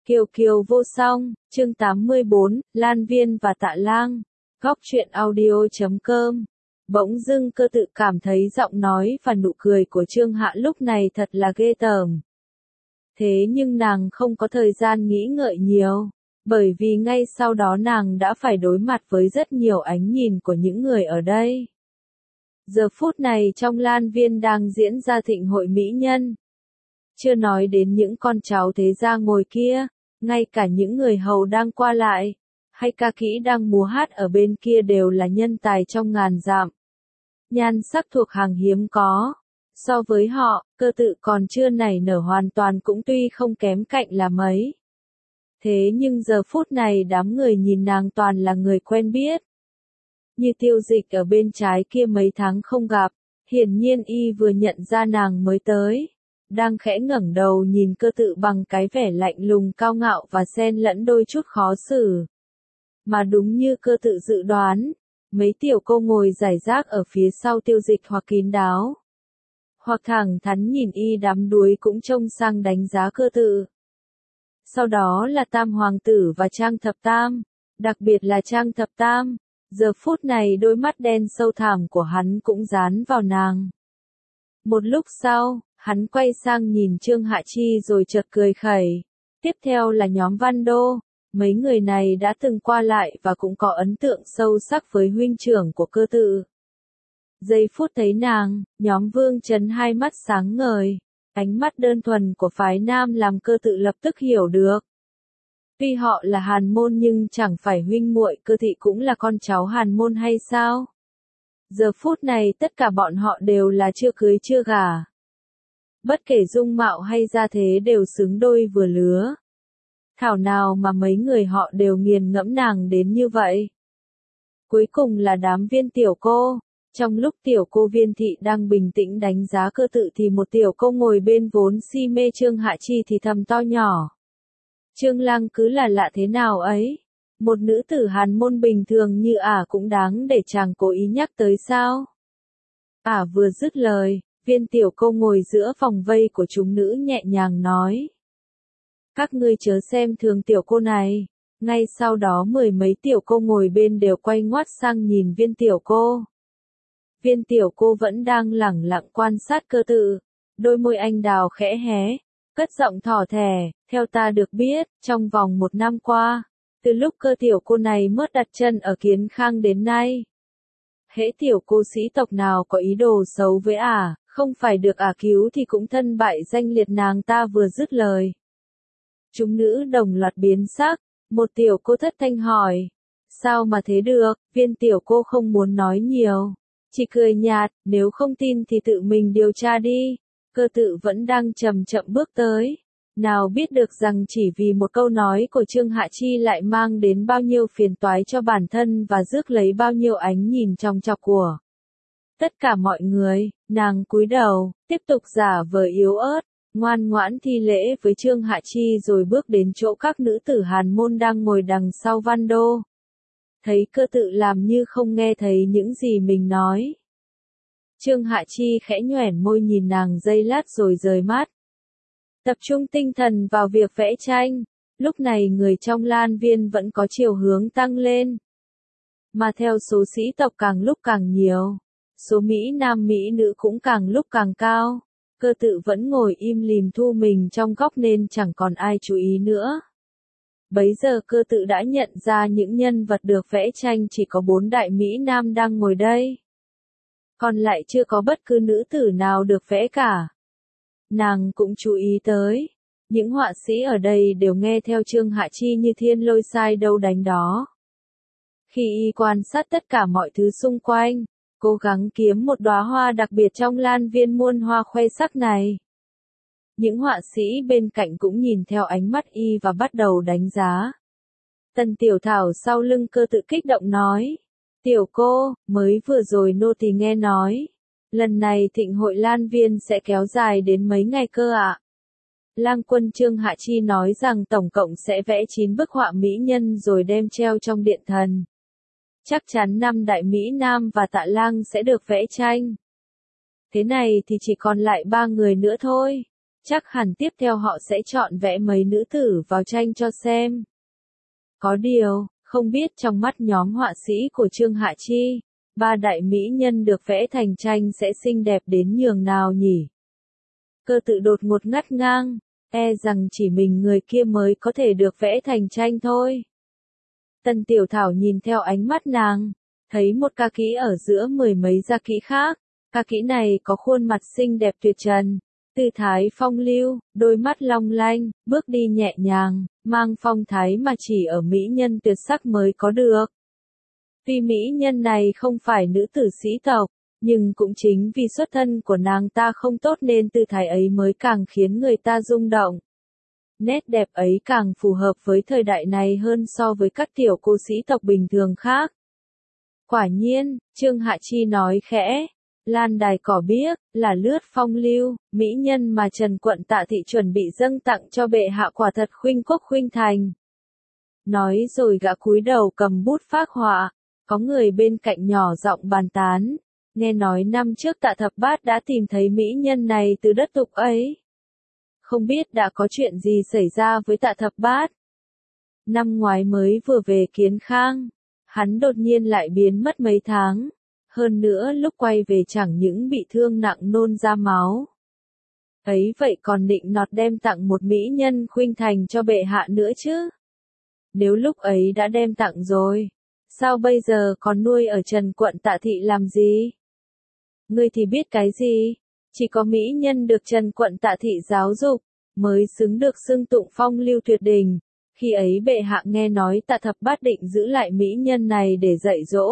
Kiều Kiều vô song, chương 84, Lan Viên và Tạ Lang. Góc truyện audio.com. Bỗng dưng Cơ Tự cảm thấy giọng nói và nụ cười của Trương Hạ lúc này thật là ghê tởm. Thế nhưng nàng không có thời gian nghĩ ngợi nhiều, bởi vì ngay sau đó nàng đã phải đối mặt với rất nhiều ánh nhìn của những người ở đây. Giờ phút này trong Lan Viên đang diễn ra thịnh hội mỹ nhân. Chưa nói đến những con cháu thế gia ngồi kia, ngay cả những người hầu đang qua lại, hay ca kỹ đang múa hát ở bên kia đều là nhân tài trong ngàn dặm. Nhan sắc thuộc hàng hiếm có. So với họ, Cơ Tự còn chưa nảy nở hoàn toàn cũng tuy không kém cạnh là mấy. Thế nhưng giờ phút này đám người nhìn nàng toàn là người quen biết. Như Tiêu Dịch ở bên trái kia mấy tháng không gặp, hiển nhiên y vừa nhận ra nàng mới tới. Đang khẽ ngẩng đầu nhìn Cơ Tự bằng cái vẻ lạnh lùng cao ngạo và xen lẫn đôi chút khó xử. Mà đúng như Cơ Tự dự đoán, mấy tiểu cô ngồi rải rác ở phía sau Tiêu Dịch hoặc kín đáo, hoặc thẳng thắn nhìn y đắm đuối cũng trông sang đánh giá Cơ Tự. Sau đó là Tam Hoàng tử và Trang Thập Tam, đặc biệt là Trang Thập Tam, giờ phút này đôi mắt đen sâu thẳm của hắn cũng dán vào nàng. Một lúc sau, hắn quay sang nhìn Trương Hạ Chi rồi chợt cười khẩy. Tiếp theo là nhóm Văn Đô, mấy người này đã từng qua lại và cũng có ấn tượng sâu sắc với huynh trưởng của Cơ Tự. Giây phút thấy nàng, nhóm Vương Chấn hai mắt sáng ngời, ánh mắt đơn thuần của phái nam làm Cơ Tự lập tức hiểu được. Tuy họ là Hàn môn nhưng chẳng phải huynh muội Cơ Thị cũng là con cháu Hàn môn hay sao? Giờ phút này tất cả bọn họ đều là chưa cưới chưa gả. Bất kể dung mạo hay gia thế đều xứng đôi vừa lứa. Thảo nào mà mấy người họ đều nghiền ngẫm nàng đến như vậy. Cuối cùng là đám Viên tiểu cô. Trong lúc tiểu cô Viên Thị đang bình tĩnh đánh giá Cơ Tự thì một tiểu cô ngồi bên vốn si mê Trương Hạ Chi thì thầm to nhỏ. Trương Lang cứ là lạ thế nào ấy. Một nữ tử Hàn môn bình thường như ả cũng đáng để chàng cố ý nhắc tới sao? Ả vừa dứt lời, Viên tiểu cô ngồi giữa vòng vây của chúng nữ nhẹ nhàng nói. Các ngươi chớ xem thường tiểu cô này. Ngay sau đó mười mấy tiểu cô ngồi bên đều quay ngoắt sang nhìn Viên tiểu cô. Viên tiểu cô vẫn đang lẳng lặng quan sát Cơ Tự. Đôi môi anh đào khẽ hé, cất giọng thỏ thẻ, theo ta được biết, trong vòng 1 năm qua, từ lúc Cơ tiểu cô này mới đặt chân ở Kiến Khang đến nay. Hễ tiểu cô sĩ tộc nào có ý đồ xấu với ả, không phải được ả cứu thì cũng thân bại danh liệt. Nàng ta vừa dứt lời. Chúng nữ đồng loạt biến sắc, một tiểu cô thất thanh hỏi. Sao mà thế được? Viên tiểu cô không muốn nói nhiều, chỉ cười nhạt, nếu không tin thì tự mình điều tra đi. Cơ Tự vẫn đang chậm chậm bước tới. Nào biết được rằng chỉ vì một câu nói của Trương Hạ Chi lại mang đến bao nhiêu phiền toái cho bản thân và rước lấy bao nhiêu ánh nhìn trong chọc của tất cả mọi người. Nàng cúi đầu, tiếp tục giả vờ yếu ớt, ngoan ngoãn thi lễ với Trương Hạ Chi rồi bước đến chỗ các nữ tử Hàn môn đang ngồi đằng sau Văn Đô. Thấy Cơ Tự làm như không nghe thấy những gì mình nói. Trương Hạ Chi khẽ nhoẻn môi nhìn nàng giây lát rồi rời mắt. Tập trung tinh thần vào việc vẽ tranh. Lúc này người trong Lan Viên vẫn có chiều hướng tăng lên. Mà theo số sĩ tộc càng lúc càng nhiều, số Mỹ nam Mỹ nữ cũng càng lúc càng cao. Cơ Tự vẫn ngồi im lìm thu mình trong góc nên chẳng còn ai chú ý nữa. Bấy giờ Cơ Tự đã nhận ra những nhân vật được vẽ tranh chỉ có 4 đại Mỹ nam đang ngồi đây. Còn lại chưa có bất cứ nữ tử nào được vẽ cả. Nàng cũng chú ý tới, những họa sĩ ở đây đều nghe theo Trương Hạ Chi như thiên lôi sai đâu đánh đó. Khi y quan sát tất cả mọi thứ xung quanh, cố gắng kiếm một đóa hoa đặc biệt trong Lan Viên muôn hoa khoe sắc này. Những họa sĩ bên cạnh cũng nhìn theo ánh mắt y và bắt đầu đánh giá. Tần Tiểu Thảo sau lưng Cơ Tự kích động nói. Tiểu cô, mới vừa rồi nô tỳ nghe nói. Lần này thịnh hội Lan Viên sẽ kéo dài đến mấy ngày cơ ạ? Lang quân Trương Hạ Chi nói rằng tổng cộng sẽ vẽ 9 bức họa mỹ nhân rồi đem treo trong điện thần. Chắc chắn 5 đại Mỹ Nam và Tạ Lang sẽ được vẽ tranh. Thế này thì chỉ còn lại 3 người nữa thôi. chắc hẳn tiếp theo họ sẽ chọn vẽ mấy nữ tử vào tranh cho xem. Có điều, không biết trong mắt nhóm họa sĩ của Trương Hạ Chi, ba đại mỹ nhân được vẽ thành tranh sẽ xinh đẹp đến nhường nào nhỉ? Cơ tự đột ngột ngắt ngang, e rằng chỉ mình người kia mới có thể được vẽ thành tranh thôi. Tần Tiểu Thảo nhìn theo ánh mắt nàng, thấy một ca kỹ ở giữa mười mấy gia kỹ khác, ca kỹ này có khuôn mặt xinh đẹp tuyệt trần, tư thái phong lưu, đôi mắt long lanh, bước đi nhẹ nhàng, mang phong thái mà chỉ ở mỹ nhân tuyệt sắc mới có được. Tuy mỹ nhân này không phải nữ tử sĩ tộc, nhưng cũng chính vì xuất thân của nàng ta không tốt nên tư thái ấy mới càng khiến người ta rung động. Nét đẹp ấy càng phù hợp với thời đại này hơn so với các tiểu cô sĩ tộc bình thường khác. Quả nhiên, Trương Hạ Chi nói khẽ, lan đài cỏ biếc, là lướt phong lưu, mỹ nhân mà Trần Quận Tạ Thị chuẩn bị dâng tặng cho bệ hạ quả thật khuynh quốc khuynh thành. Nói rồi gã cúi đầu cầm bút phác họa, có người bên cạnh nhỏ giọng bàn tán, nghe nói năm trước Tạ Thập Bát đã tìm thấy mỹ nhân này từ đất Tục ấy. Không biết đã có chuyện gì xảy ra với Tạ Thập Bát. Năm ngoái mới vừa về Kiến Khang, hắn đột nhiên lại biến mất mấy tháng. Hơn nữa lúc quay về chẳng những bị thương nặng nôn ra máu. Ấy vậy còn định nọt đem tặng một mỹ nhân khuynh thành cho bệ hạ nữa chứ. Nếu lúc ấy đã đem tặng rồi, sao bây giờ còn nuôi ở Trần Quận Tạ Thị làm gì? Ngươi thì biết cái gì? Chỉ có mỹ nhân được Trần Quận Tạ Thị giáo dục, mới xứng được xưng tụng phong lưu tuyệt đình. Khi ấy bệ hạ nghe nói Tạ Thập Bát định giữ lại mỹ nhân này để dạy dỗ.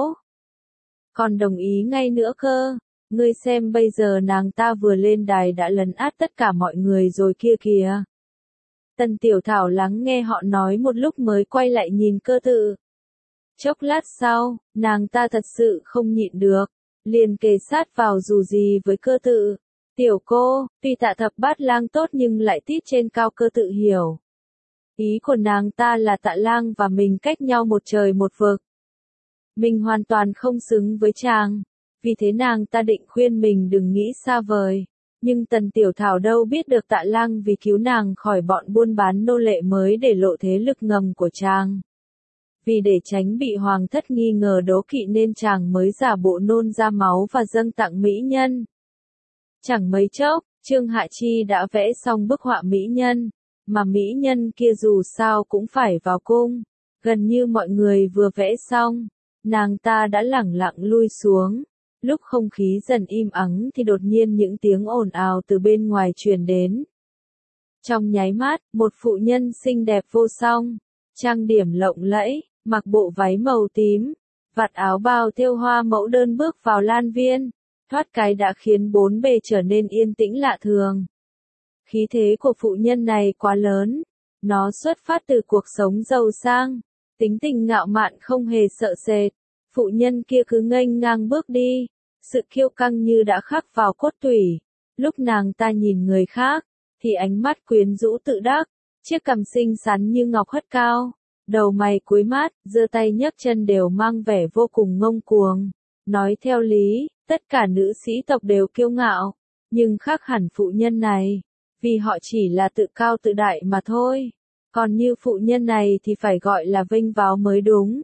Còn đồng ý ngay nữa cơ, ngươi xem bây giờ nàng ta vừa lên đài đã lấn át tất cả mọi người rồi kia kìa. Tần Tiểu Thảo lắng nghe họ nói một lúc mới quay lại nhìn Cơ Tự. Chốc lát sau, nàng ta thật sự không nhịn được, liền kề sát vào dù gì với Cơ Tự. Tiểu cô, tuy Tạ Thập Bát lang tốt nhưng lại tít trên cao. Cơ Tự hiểu. Ý của nàng ta là Tạ lang và mình cách nhau một trời một vực. Mình hoàn toàn không xứng với chàng, vì thế nàng ta định khuyên mình đừng nghĩ xa vời. Nhưng Tần Tiểu Thảo đâu biết được Tạ lang vì cứu nàng khỏi bọn buôn bán nô lệ mới để lộ thế lực ngầm của chàng. Vì để tránh bị hoàng thất nghi ngờ đố kỵ nên chàng mới giả bộ nôn ra máu và dâng tặng mỹ nhân. Chẳng mấy chốc, Trương Hạ Chi đã vẽ xong bức họa mỹ nhân, mà mỹ nhân kia dù sao cũng phải vào cung. Gần như mọi người vừa vẽ xong, nàng ta đã lẳng lặng lui xuống. Lúc không khí dần im ắng thì đột nhiên những tiếng ồn ào từ bên ngoài truyền đến. Trong nháy mắt, một phụ nhân xinh đẹp vô song, trang điểm lộng lẫy, mặc bộ váy màu tím, vạt áo bao thêu hoa mẫu đơn bước vào lan viên, thoát cái đã khiến bốn bề trở nên yên tĩnh lạ thường. Khí thế của phụ nhân này quá lớn, nó xuất phát từ cuộc sống giàu sang, tính tình ngạo mạn không hề sợ sệt. Phụ nhân kia cứ nghênh ngang bước đi, sự kiêu căng như đã khắc vào cốt tủy. Lúc nàng ta nhìn người khác, thì ánh mắt quyến rũ tự đắc, chiếc cằm xinh xắn như ngọc hất cao, đầu mày cúi mát, giơ tay nhấc chân đều mang vẻ vô cùng ngông cuồng. Nói theo lý, tất cả nữ sĩ tộc đều kiêu ngạo, nhưng khác hẳn phụ nhân này, vì họ chỉ là tự cao tự đại mà thôi. Còn như phụ nhân này thì phải gọi là vênh váo mới đúng.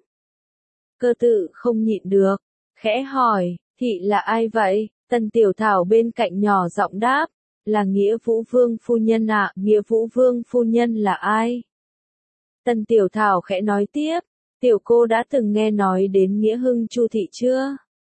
Cơ Tự không nhịn được, khẽ hỏi, thị là ai vậy? Tần Tiểu Thảo bên cạnh nhỏ giọng đáp, là Nghĩa Vũ Vương phu nhân ạ. Nghĩa Vũ Vương phu nhân là ai? Tần Tiểu Thảo khẽ nói tiếp, tiểu cô đã từng nghe nói đến Nghĩa Hưng Chu Thị chưa?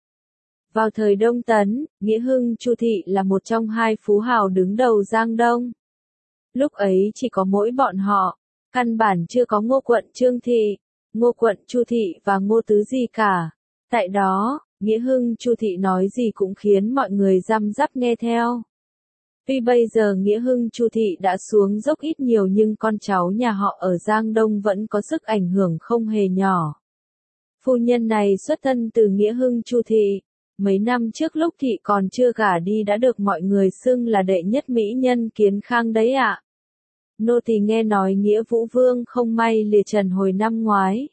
Vào thời Đông Tấn, Nghĩa Hưng Chu Thị là một trong hai phú hào đứng đầu Giang Đông. Lúc ấy chỉ có mỗi bọn họ, căn bản chưa có Ngô Quận Trương Thị, Ngô Quận Chu Thị và Ngô Tứ gì cả. Tại đó, Nghĩa Hưng Chu Thị nói gì cũng khiến mọi người răm rắp nghe theo. Tuy bây giờ Nghĩa Hưng Chu Thị đã xuống dốc ít nhiều nhưng con cháu nhà họ ở Giang Đông vẫn có sức ảnh hưởng không hề nhỏ. Phu nhân này xuất thân từ Nghĩa Hưng Chu Thị. Mấy năm trước lúc thị còn chưa gả đi đã được mọi người xưng là đệ nhất mỹ nhân Kiến Khang đấy ạ. Nô tỳ nghe nói Nghĩa Vũ Vương không may lìa trần hồi năm ngoái.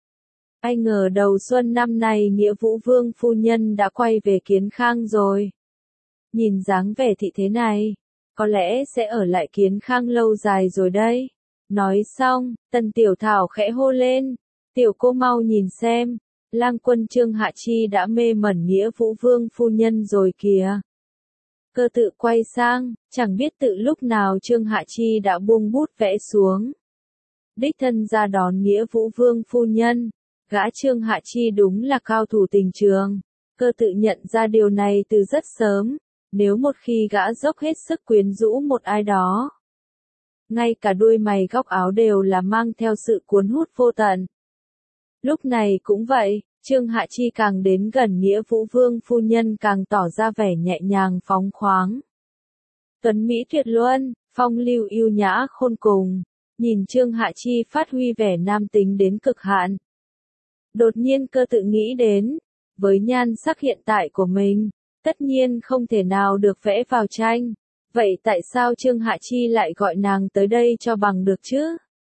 Ai ngờ đầu xuân năm nay Nghĩa Vũ Vương phu nhân đã quay về Kiến Khang rồi. Nhìn dáng vẻ thị thế này, có lẽ sẽ ở lại Kiến Khang lâu dài rồi đây. Nói xong, Tần Tiểu Thảo khẽ hô lên, tiểu cô mau nhìn xem, lang quân Trương Hạ Chi đã mê mẩn Nghĩa Vũ Vương phu nhân rồi kìa. Cơ tự quay sang, chẳng biết tự lúc nào Trương Hạ Chi đã buông bút vẽ xuống. Đích thân ra đón Nghĩa Vũ Vương phu nhân, gã Trương Hạ Chi đúng là cao thủ tình trường. Cơ tự nhận ra điều này từ rất sớm, nếu một khi gã dốc hết sức quyến rũ một ai đó. Ngay cả đuôi mày góc áo đều là mang theo sự cuốn hút vô tận. Lúc này cũng vậy, Trương Hạ Chi càng đến gần Nghĩa Vũ Vương phu nhân càng tỏ ra vẻ nhẹ nhàng phóng khoáng. Tuấn Mỹ tuyệt luân, phong lưu yêu nhã khôn cùng, nhìn Trương Hạ Chi phát huy vẻ nam tính đến cực hạn. Đột nhiên cơ tự nghĩ đến, với nhan sắc hiện tại của mình, tất nhiên không thể nào được vẽ vào tranh. Vậy tại sao Trương Hạ Chi lại gọi nàng tới đây cho bằng được chứ?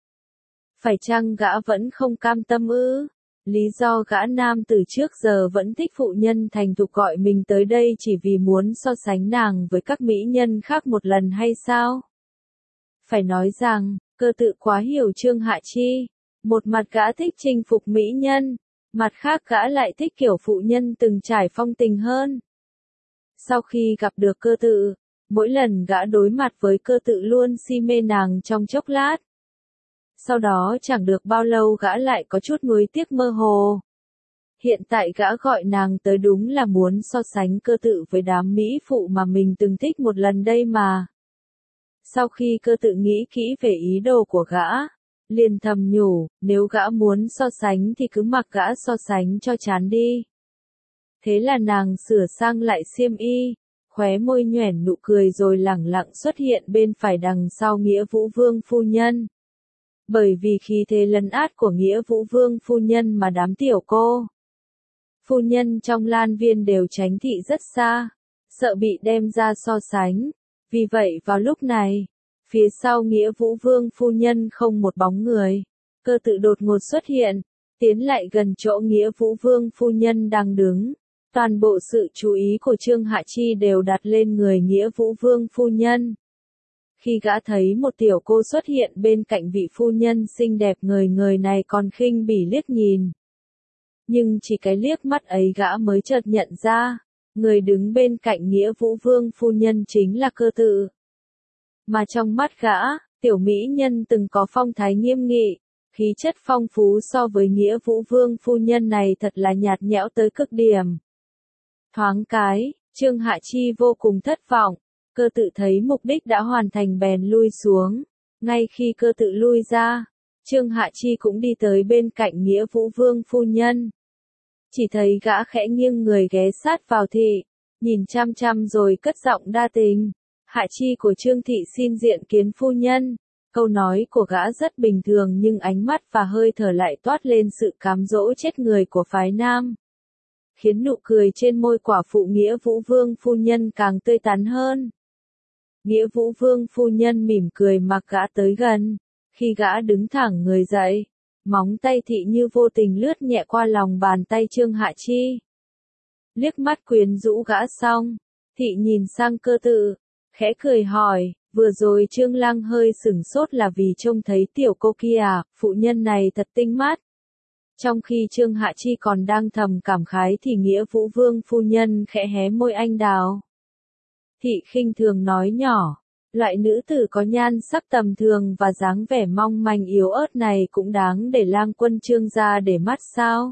Phải chăng gã vẫn không cam tâm ư? Lý do gã nam từ trước giờ vẫn thích phụ nhân thành thục gọi mình tới đây chỉ vì muốn so sánh nàng với các mỹ nhân khác một lần hay sao? Phải nói rằng, cơ tự quá hiểu Trương Hạ Chi. Một mặt gã thích chinh phục mỹ nhân, mặt khác gã lại thích kiểu phụ nhân từng trải phong tình hơn. Sau khi gặp được cơ tự, mỗi lần gã đối mặt với cơ tự luôn si mê nàng trong chốc lát. Sau đó chẳng được bao lâu gã lại có chút nuối tiếc mơ hồ. Hiện tại gã gọi nàng tới đúng là muốn so sánh cơ tự với đám mỹ phụ mà mình từng thích một lần đây mà. Sau khi cơ tự nghĩ kỹ về ý đồ của gã, liền thầm nhủ, nếu gã muốn so sánh thì cứ mặc gã so sánh cho chán đi. Thế là nàng sửa sang lại xiêm y, khóe môi nhoẻn nụ cười rồi lẳng lặng xuất hiện bên phải đằng sau Nghĩa Vũ Vương phu nhân. Bởi vì khí thế lấn át của Nghĩa Vũ Vương phu nhân mà đám tiểu cô phu nhân trong Lan Viên đều tránh thị rất xa, sợ bị đem ra so sánh. Vì vậy vào lúc này, phía sau Nghĩa Vũ Vương phu nhân không một bóng người. Cơ tự đột ngột xuất hiện, tiến lại gần chỗ Nghĩa Vũ Vương phu nhân đang đứng. Toàn bộ sự chú ý của Trương Hạ Chi đều đặt lên người Nghĩa Vũ Vương phu nhân. Khi gã thấy một tiểu cô xuất hiện bên cạnh vị phu nhân xinh đẹp người này còn khinh bỉ liếc nhìn. Nhưng chỉ cái liếc mắt ấy gã mới chợt nhận ra, người đứng bên cạnh Nghĩa Vũ Vương phu nhân chính là cơ tự. Mà trong mắt gã, tiểu mỹ nhân từng có phong thái nghiêm nghị, khí chất phong phú so với Nghĩa Vũ Vương phu nhân này thật là nhạt nhẽo tới cực điểm. Thoáng cái, Trương Hạ Chi vô cùng thất vọng, cơ tự thấy mục đích đã hoàn thành bèn lui xuống. Ngay khi cơ tự lui ra, Trương Hạ Chi cũng đi tới bên cạnh Nghĩa Vũ Vương phu nhân. Chỉ thấy gã khẽ nghiêng người ghé sát vào thị, nhìn chăm chăm rồi cất giọng đa tình. Hạ Chi của Trương thị xin diện kiến phu nhân. Câu nói của gã rất bình thường nhưng ánh mắt và hơi thở lại toát lên sự cám dỗ chết người của phái nam. Khiến nụ cười trên môi quả phụ Nghĩa Vũ Vương phu nhân càng tươi tắn hơn. Nghĩa Vũ Vương phu nhân mỉm cười mặc gã tới gần. Khi gã đứng thẳng người dậy, móng tay thị như vô tình lướt nhẹ qua lòng bàn tay Trương Hạ Chi. Liếc mắt quyến rũ gã xong, thị nhìn sang cơ tự, khẽ cười hỏi, vừa rồi Trương Lăng hơi sửng sốt là vì trông thấy tiểu cô kia à, phụ nhân này thật tinh mắt. Trong khi Trương Hạ Chi còn đang thầm cảm khái thì Nghĩa Vũ Vương phu nhân khẽ hé môi anh đào. Thị khinh thường nói nhỏ, loại nữ tử có nhan sắc tầm thường và dáng vẻ mong manh yếu ớt này cũng đáng để lang quân Trương gia để mắt sao?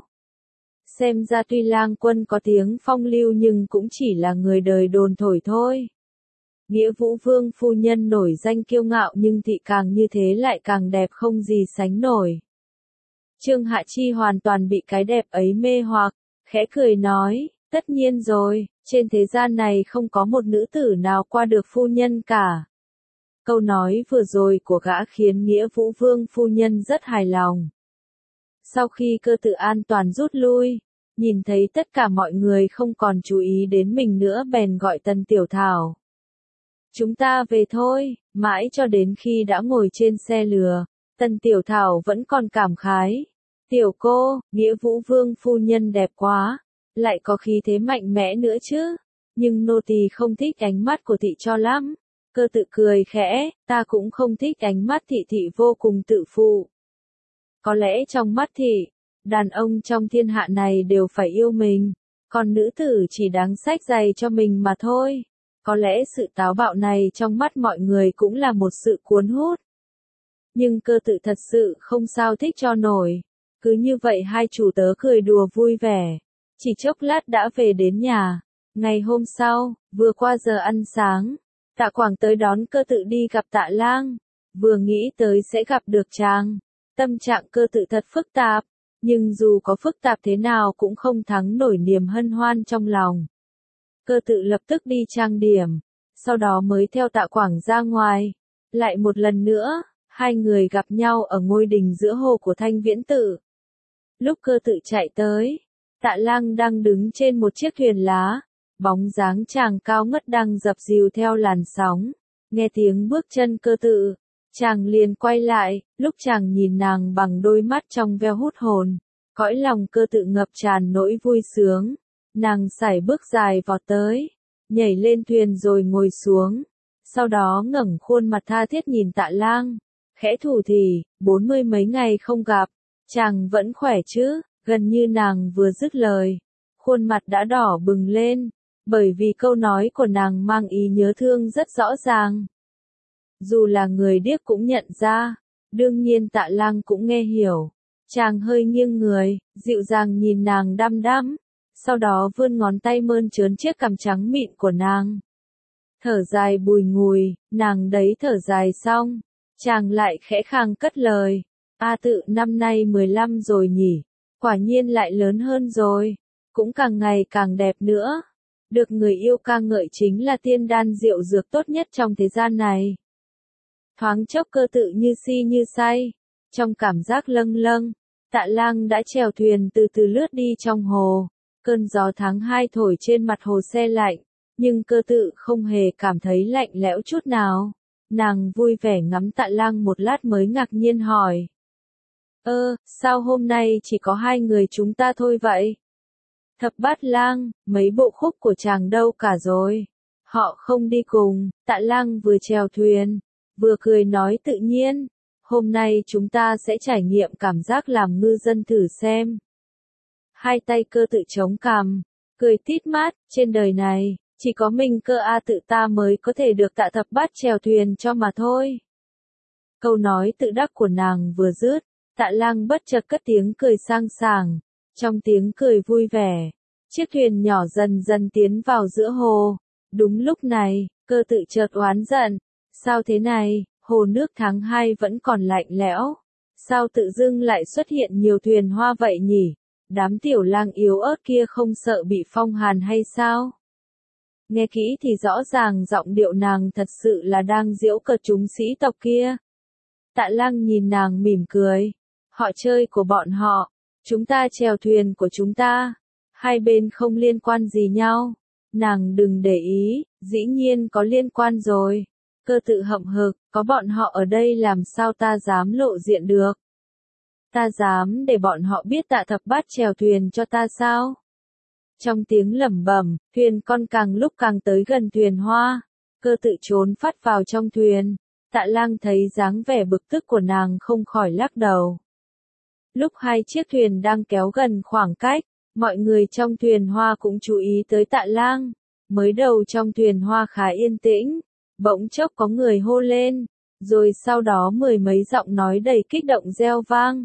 Xem ra tuy lang quân có tiếng phong lưu nhưng cũng chỉ là người đời đồn thổi thôi. Nghĩa Vũ Vương phu nhân nổi danh kiêu ngạo nhưng thị càng như thế lại càng đẹp không gì sánh nổi. Trương Hạ Chi hoàn toàn bị cái đẹp ấy mê hoặc, khẽ cười nói, tất nhiên rồi, trên thế gian này không có một nữ tử nào qua được phu nhân cả. Câu nói vừa rồi của gã khiến Nghĩa Vũ Vương phu nhân rất hài lòng. Sau khi cơ tự an toàn rút lui, nhìn thấy tất cả mọi người không còn chú ý đến mình nữa bèn gọi Tần Tiểu Thảo. Chúng ta về thôi, mãi cho đến khi đã ngồi trên xe lừa, Tần Tiểu Thảo vẫn còn cảm khái. Tiểu cô, Nghĩa Vũ Vương phu nhân đẹp quá, lại có khí thế mạnh mẽ nữa chứ, nhưng nô tỳ không thích ánh mắt của thị cho lắm. Cơ tự cười khẽ, ta cũng không thích ánh mắt thị thị vô cùng tự phụ. Có lẽ trong mắt thị, đàn ông trong thiên hạ này đều phải yêu mình, còn nữ tử chỉ đáng xách giày cho mình mà thôi. Có lẽ sự táo bạo này trong mắt mọi người cũng là một sự cuốn hút. Nhưng cơ tự thật sự không sao thích cho nổi. Cứ như vậy hai chủ tớ cười đùa vui vẻ. Chỉ chốc lát đã về đến nhà. Ngày hôm sau, vừa qua giờ ăn sáng, Tạ Quảng tới đón cơ tự đi gặp Tạ Lang. Vừa nghĩ tới sẽ gặp được chàng. Tâm trạng cơ tự thật phức tạp. Nhưng dù có phức tạp thế nào cũng không thắng nổi niềm hân hoan trong lòng. Cơ tự lập tức đi trang điểm. Sau đó mới theo Tạ Quảng ra ngoài. Lại một lần nữa, hai người gặp nhau ở ngôi đình giữa hồ của Thanh Viễn Tự. Lúc cơ tự chạy tới, Tạ Lang đang đứng trên một chiếc thuyền lá, bóng dáng chàng cao ngất đang dập dìu theo làn sóng. Nghe tiếng bước chân cơ tự, chàng liền quay lại, lúc chàng nhìn nàng bằng đôi mắt trong veo hút hồn, cõi lòng cơ tự ngập tràn nỗi vui sướng. Nàng sải bước dài vọt tới, nhảy lên thuyền rồi ngồi xuống, sau đó ngẩng khuôn mặt tha thiết nhìn Tạ Lang, khẽ thủ thỉ, 40 mấy ngày không gặp, chàng vẫn khỏe chứ? Gần như nàng vừa dứt lời, khuôn mặt đã đỏ bừng lên, bởi vì câu nói của nàng mang ý nhớ thương rất rõ ràng. Dù là người điếc cũng nhận ra, đương nhiên Tạ Lang cũng nghe hiểu. Chàng hơi nghiêng người, dịu dàng nhìn nàng đăm đăm, sau đó vươn ngón tay mơn trớn chiếc cằm trắng mịn của nàng. Thở dài bùi ngùi, nàng đấy thở dài xong, chàng lại khẽ khàng cất lời, A Tự năm nay 15 rồi nhỉ, quả nhiên lại lớn hơn rồi, cũng càng ngày càng đẹp nữa. Được người yêu ca ngợi chính là tiên đan rượu dược tốt nhất trong thế gian này. Thoáng chốc cơ tự như si như say, trong cảm giác lâng lâng, Tạ Lang đã chèo thuyền từ từ lướt đi trong hồ. Cơn gió tháng 2 thổi trên mặt hồ se lạnh, nhưng cơ tự không hề cảm thấy lạnh lẽo chút nào. Nàng vui vẻ ngắm Tạ Lang một lát mới ngạc nhiên hỏi. Sao hôm nay chỉ có hai người chúng ta thôi vậy? Thập Bát Lang, mấy bộ khúc của chàng đâu cả rồi? Họ không đi cùng. Tạ Lang vừa chèo thuyền, vừa cười nói tự nhiên. Hôm nay chúng ta sẽ trải nghiệm cảm giác làm ngư dân thử xem. Hai tay cơ tự chống cằm, cười tít mắt, trên đời này, chỉ có mình cơ A Tự ta mới có thể được Tạ Thập Bát chèo thuyền cho mà thôi. Câu nói tự đắc của nàng vừa dứt, Tạ Lang bất chợt cất tiếng cười sang sảng. Trong tiếng cười vui vẻ, chiếc thuyền nhỏ dần dần tiến vào giữa hồ. Đúng lúc này, cơ tự chợt oán giận. Sao thế này, hồ nước tháng 2 vẫn còn lạnh lẽo. Sao tự dưng lại xuất hiện nhiều thuyền hoa vậy nhỉ? Đám tiểu lang yếu ớt kia không sợ bị phong hàn hay sao? Nghe kỹ thì rõ ràng giọng điệu nàng thật sự là đang giễu cợt chúng sĩ tộc kia. Tạ Lang nhìn nàng mỉm cười. Họ chơi của bọn họ, chúng ta chèo thuyền của chúng ta. Hai bên không liên quan gì nhau. Nàng đừng để ý, dĩ nhiên có liên quan rồi. Cơ tự hậm hực, có bọn họ ở đây làm sao ta dám lộ diện được? Ta dám để bọn họ biết Tạ Thập Bát chèo thuyền cho ta sao? Trong tiếng lẩm bẩm, thuyền con càng lúc càng tới gần thuyền hoa. Cơ tự trốn phát vào trong thuyền. Tạ Lang thấy dáng vẻ bực tức của nàng không khỏi lắc đầu. Lúc hai chiếc thuyền đang kéo gần khoảng cách, mọi người trong thuyền hoa cũng chú ý tới Tạ Lang. Mới đầu trong thuyền hoa khá yên tĩnh, bỗng chốc có người hô lên, rồi sau đó mười mấy giọng nói đầy kích động reo vang.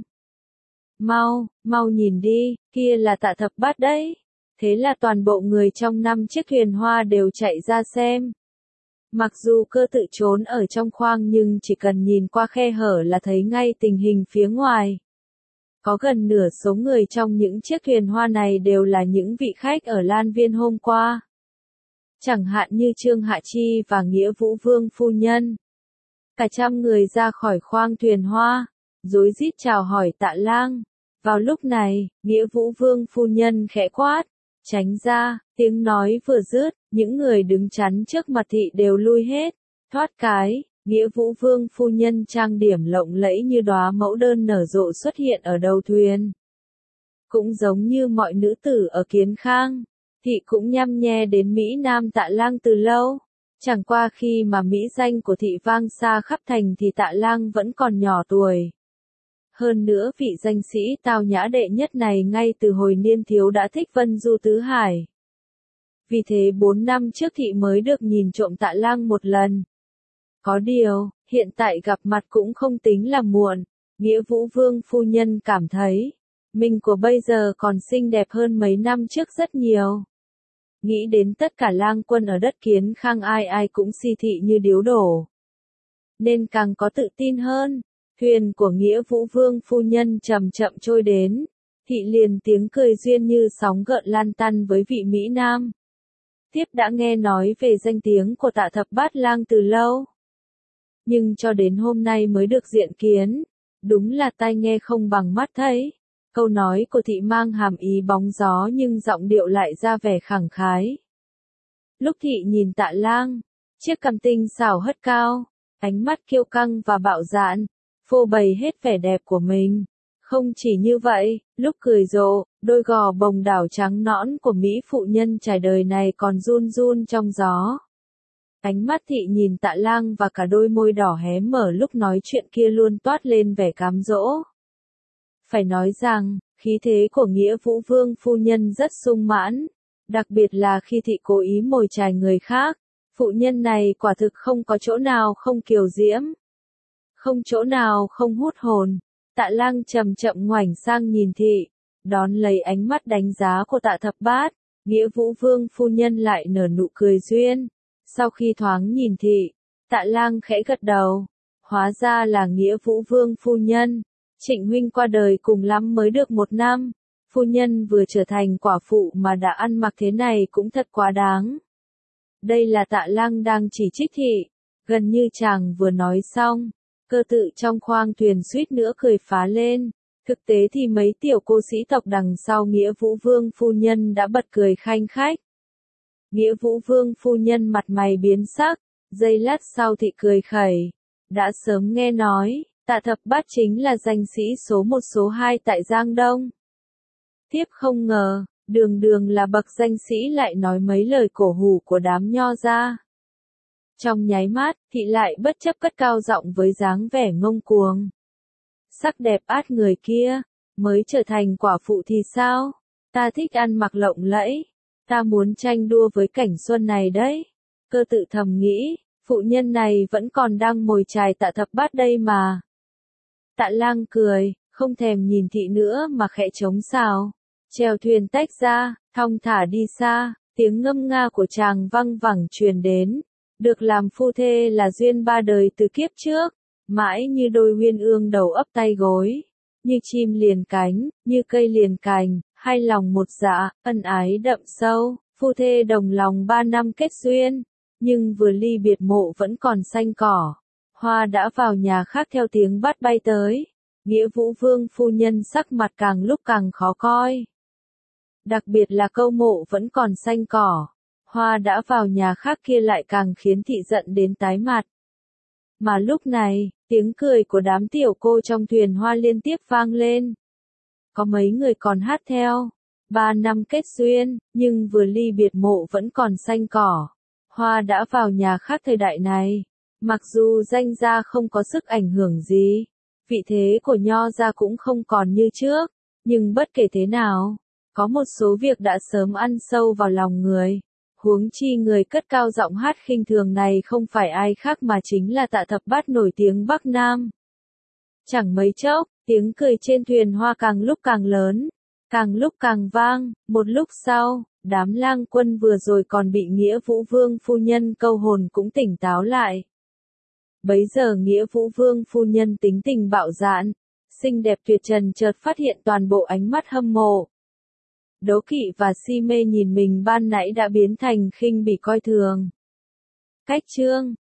Mau nhìn đi, kia là Tạ Thập Bát đấy. Thế là toàn bộ người trong 5 chiếc thuyền hoa đều chạy ra xem. Mặc dù cơ tự trốn ở trong khoang nhưng chỉ cần nhìn qua khe hở là thấy ngay tình hình phía ngoài. Có gần nửa số người trong những chiếc thuyền hoa này đều là những vị khách ở Lan Viên hôm qua. Chẳng hạn như Trương Hạ Chi và Nghĩa Vũ Vương phu nhân. Cả trăm người ra khỏi khoang thuyền hoa, rối rít chào hỏi Tạ Lang. Vào lúc này, Nghĩa Vũ Vương phu nhân khẽ quát, tránh ra, tiếng nói vừa dứt, những người đứng chắn trước mặt thị đều lui hết. Thoát cái, Nghĩa Vũ Vương phu nhân trang điểm lộng lẫy như đóa mẫu đơn nở rộ xuất hiện ở đầu thuyền. Cũng giống như mọi nữ tử ở Kiến Khang, thị cũng nhăm nhe đến Mỹ Nam Tạ Lang từ lâu. Chẳng qua khi mà mỹ danh của thị vang xa khắp thành thì Tạ Lang vẫn còn nhỏ tuổi. Hơn nữa vị danh sĩ tao nhã đệ nhất này ngay từ hồi niên thiếu đã thích Vân Du Tứ Hải. Vì thế 4 năm trước thị mới được nhìn trộm Tạ Lang một lần. Có điều, hiện tại gặp mặt cũng không tính là muộn, Nghĩa Vũ Vương phu nhân cảm thấy, mình của bây giờ còn xinh đẹp hơn mấy năm trước rất nhiều. Nghĩ đến tất cả lang quân ở đất Kiến Khang ai ai cũng si thị như điếu đổ. Nên càng có tự tin hơn, thuyền của Nghĩa Vũ Vương phu nhân chậm chậm trôi đến, thị liền tiếng cười duyên như sóng gợn lan tăn với vị Mỹ Nam. Tiếp đã nghe nói về danh tiếng của Tạ Thập Bát Lang từ lâu. Nhưng cho đến hôm nay mới được diện kiến, đúng là tai nghe không bằng mắt thấy. Câu nói của thị mang hàm ý bóng gió nhưng giọng điệu lại ra vẻ khẳng khái. Lúc thị nhìn Tạ Lang, chiếc cằm tinh xảo hất cao, ánh mắt kiêu căng và bạo dạn, phô bày hết vẻ đẹp của mình. Không chỉ như vậy, lúc cười rộ, đôi gò bồng đảo trắng nõn của Mỹ phụ nhân trải đời này còn run run trong gió. Ánh mắt thị nhìn Tạ Lang và cả đôi môi đỏ hé mở lúc nói chuyện kia luôn toát lên vẻ cám dỗ. Phải nói rằng, khí thế của Nghĩa Vũ Vương phu nhân rất sung mãn, đặc biệt là khi thị cố ý mồi chài người khác, phụ nhân này quả thực không có chỗ nào không kiều diễm, không chỗ nào không hút hồn. Tạ Lang chậm chậm ngoảnh sang nhìn thị, đón lấy ánh mắt đánh giá của Tạ Thập Bát, Nghĩa Vũ Vương phu nhân lại nở nụ cười duyên. Sau khi thoáng nhìn thị, Tạ Lang khẽ gật đầu, hóa ra là Nghĩa Vũ Vương phu nhân. Trịnh huynh qua đời cùng lắm mới được 1 năm, phu nhân vừa trở thành quả phụ mà đã ăn mặc thế này cũng thật quá đáng. Đây là Tạ Lang đang chỉ trích thị, gần như chàng vừa nói xong, cơ tự trong khoang thuyền suýt nữa cười phá lên. Thực tế thì mấy tiểu cô sĩ tộc đằng sau Nghĩa Vũ Vương phu nhân đã bật cười khanh khách. Nghĩa Vũ Vương phu nhân mặt mày biến sắc, giây lát sau thị cười khẩy. Đã sớm nghe nói, Tạ Thập Bát chính là danh sĩ số 1 số 2 tại Giang Đông. Tiếp không ngờ, đường đường là bậc danh sĩ lại nói mấy lời cổ hủ của đám nho ra. Trong nháy mắt, thị lại bất chấp cất cao giọng với dáng vẻ ngông cuồng. Sắc đẹp át người kia, mới trở thành quả phụ thì sao? Ta thích ăn mặc lộng lẫy, ta muốn tranh đua với cảnh xuân này đấy. Cơ tự thầm nghĩ, phụ nhân này vẫn còn đang mồi chài Tạ Thập Bát đây mà. Tạ Lang cười, không thèm nhìn thị nữa mà khẽ trống xào. Chèo thuyền tách ra, thong thả đi xa, tiếng ngâm nga của chàng văng vẳng truyền đến. Được làm phu thê là duyên 3 đời từ kiếp trước, mãi như đôi uyên ương đầu ấp tay gối, như chim liền cánh, như cây liền cành, hai lòng một dạ, ân ái đậm sâu, phu thê đồng lòng 3 năm kết duyên, nhưng vừa ly biệt mộ vẫn còn xanh cỏ. Hoa đã vào nhà khác theo tiếng bắt bay tới, Nghĩa Vũ Vương phu nhân sắc mặt càng lúc càng khó coi. Đặc biệt là câu mộ vẫn còn xanh cỏ, hoa đã vào nhà khác kia lại càng khiến thị giận đến tái mặt. Mà lúc này, tiếng cười của đám tiểu cô trong thuyền hoa liên tiếp vang lên. Có mấy người còn hát theo. 3 năm kết duyên, nhưng vừa ly biệt mộ vẫn còn xanh cỏ. Hoa đã vào nhà khác thời đại này. Mặc dù danh gia không có sức ảnh hưởng gì, vị thế của nho gia cũng không còn như trước, nhưng bất kể thế nào, có một số việc đã sớm ăn sâu vào lòng người. Huống chi người cất cao giọng hát khinh thường này không phải ai khác mà chính là Tạ Thập Bát nổi tiếng Bắc Nam. Chẳng mấy chốc, tiếng cười trên thuyền hoa càng lúc càng lớn, càng lúc càng vang, một lúc sau, đám lang quân vừa rồi còn bị Nghĩa Vũ Vương phu nhân câu hồn cũng tỉnh táo lại. Bấy giờ Nghĩa Vũ Vương phu nhân tính tình bạo dạn, xinh đẹp tuyệt trần chợt phát hiện toàn bộ ánh mắt hâm mộ. Đố kỵ và si mê nhìn mình ban nãy đã biến thành khinh bỉ coi thường. Cách chương